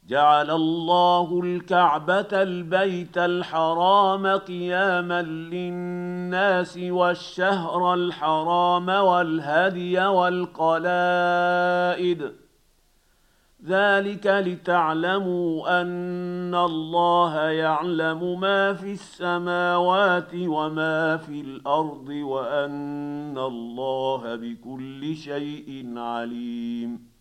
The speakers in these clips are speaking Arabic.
جعل الله الكعبة البيت الحرام قياما للناس والشهر الحرام والهدي والقلائد ذلك لتعلموا أن الله يعلم ما في السماوات وما في الأرض وأن الله بكل شيء عليم.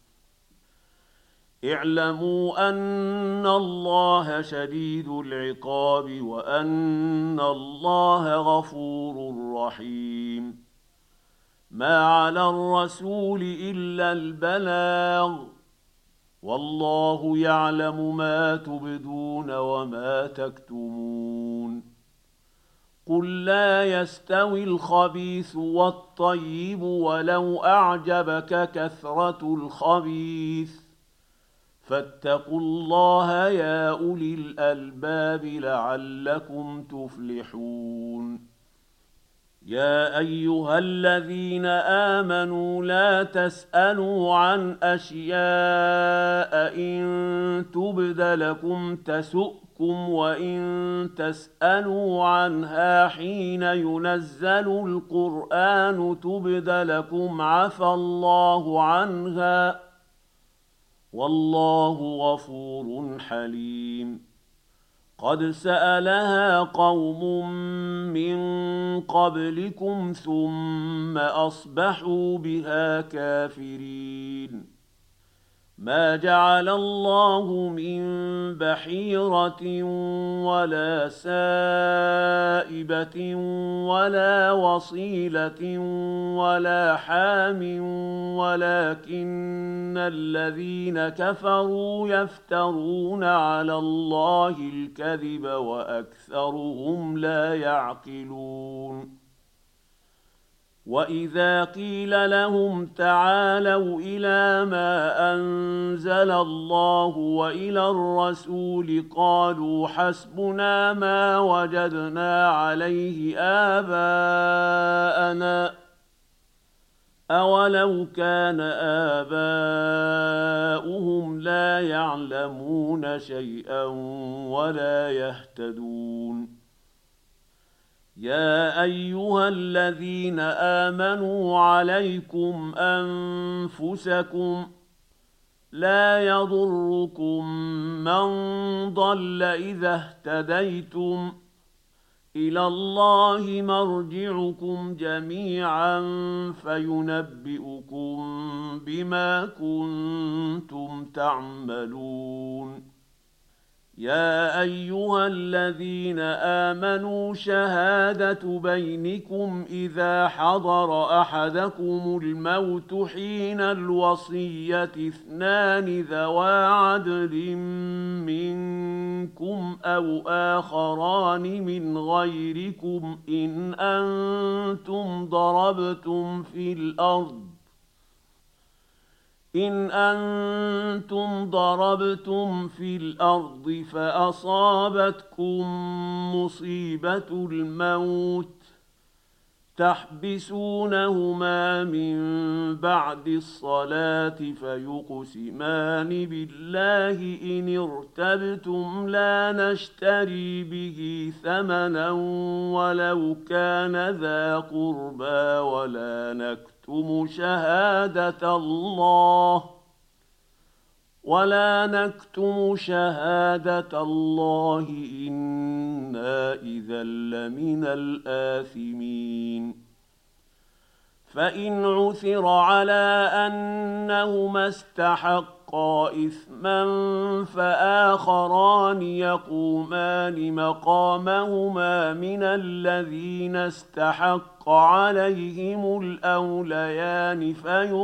اعلموا أن الله شديد العقاب وأن الله غفور رحيم. ما على الرسول إلا البلاغ والله يعلم ما تبدون وما تكتمون. قل لا يستوي الخبيث والطيب ولو أعجبك كثرة الخبيث فاتقوا الله يا أولي الألباب لعلكم تفلحون. يا أيها الذين آمنوا لا تسألوا عن أشياء إن تبد لكم تسؤكم وإن تسألوا عنها حين ينزل القرآن تبد لكم عفى الله عنها والله غفور حليم. قد سألها قوم من قبلكم ثم أصبحوا بها كافرين. ما جعل الله من بحيرة ولا سائبة ولا وصيلة ولا حام ولكن الذين كفروا يفترون على الله الكذب وأكثرهم لا يعقلون. وإذا قيل لهم تعالوا إلى ما أنزل الله وإلى الرسول قالوا حسبنا ما وجدنا عليه آباءنا أولو كان آباؤهم لا يعلمون شيئا ولا يهتدون. يا أيها الذين آمنوا عليكم أنفسكم لا يضركم من ضل إذا اهتديتم إلى الله مرجعكم جميعا فينبئكم بما كنتم تعملون. يا أيها الذين آمنوا شهادة بينكم إذا حضر أحدكم الموت حين الوصية اثنان ذوى عدل منكم أو آخران من غيركم إن أنتم ضربتم في الأرض فأصابتكم مصيبة الموت تحبسونهما من بعد الصلاة فيقسمان بالله إن ارتبتم لا نشتري به ثمنا ولو كان ذا قربى ولا نكتم شهادة الله إنا إذا لمن الآثمين. فإن عثر على أنهما استحقا إثما فآخران يقومان مقامهما من الذين استحق عليهم الأوليان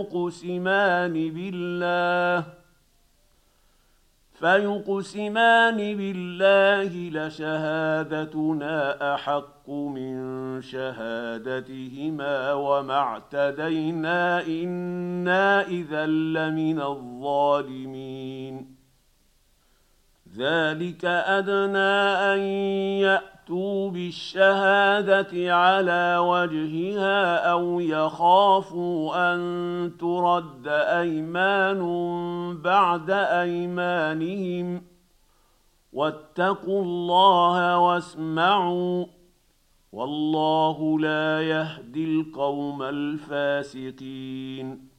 فيقسمان بالله لشهادتنا أحق من شهادتهما وما اعتدينا إنا إذا لمن الظالمين. ذلك أدنى أن يأتوا بالشهادة على وجهها أو يخافوا أن ترد أيمان بعد أيمانهم واتقوا الله واسمعوا والله لا يهدي القوم الفاسقين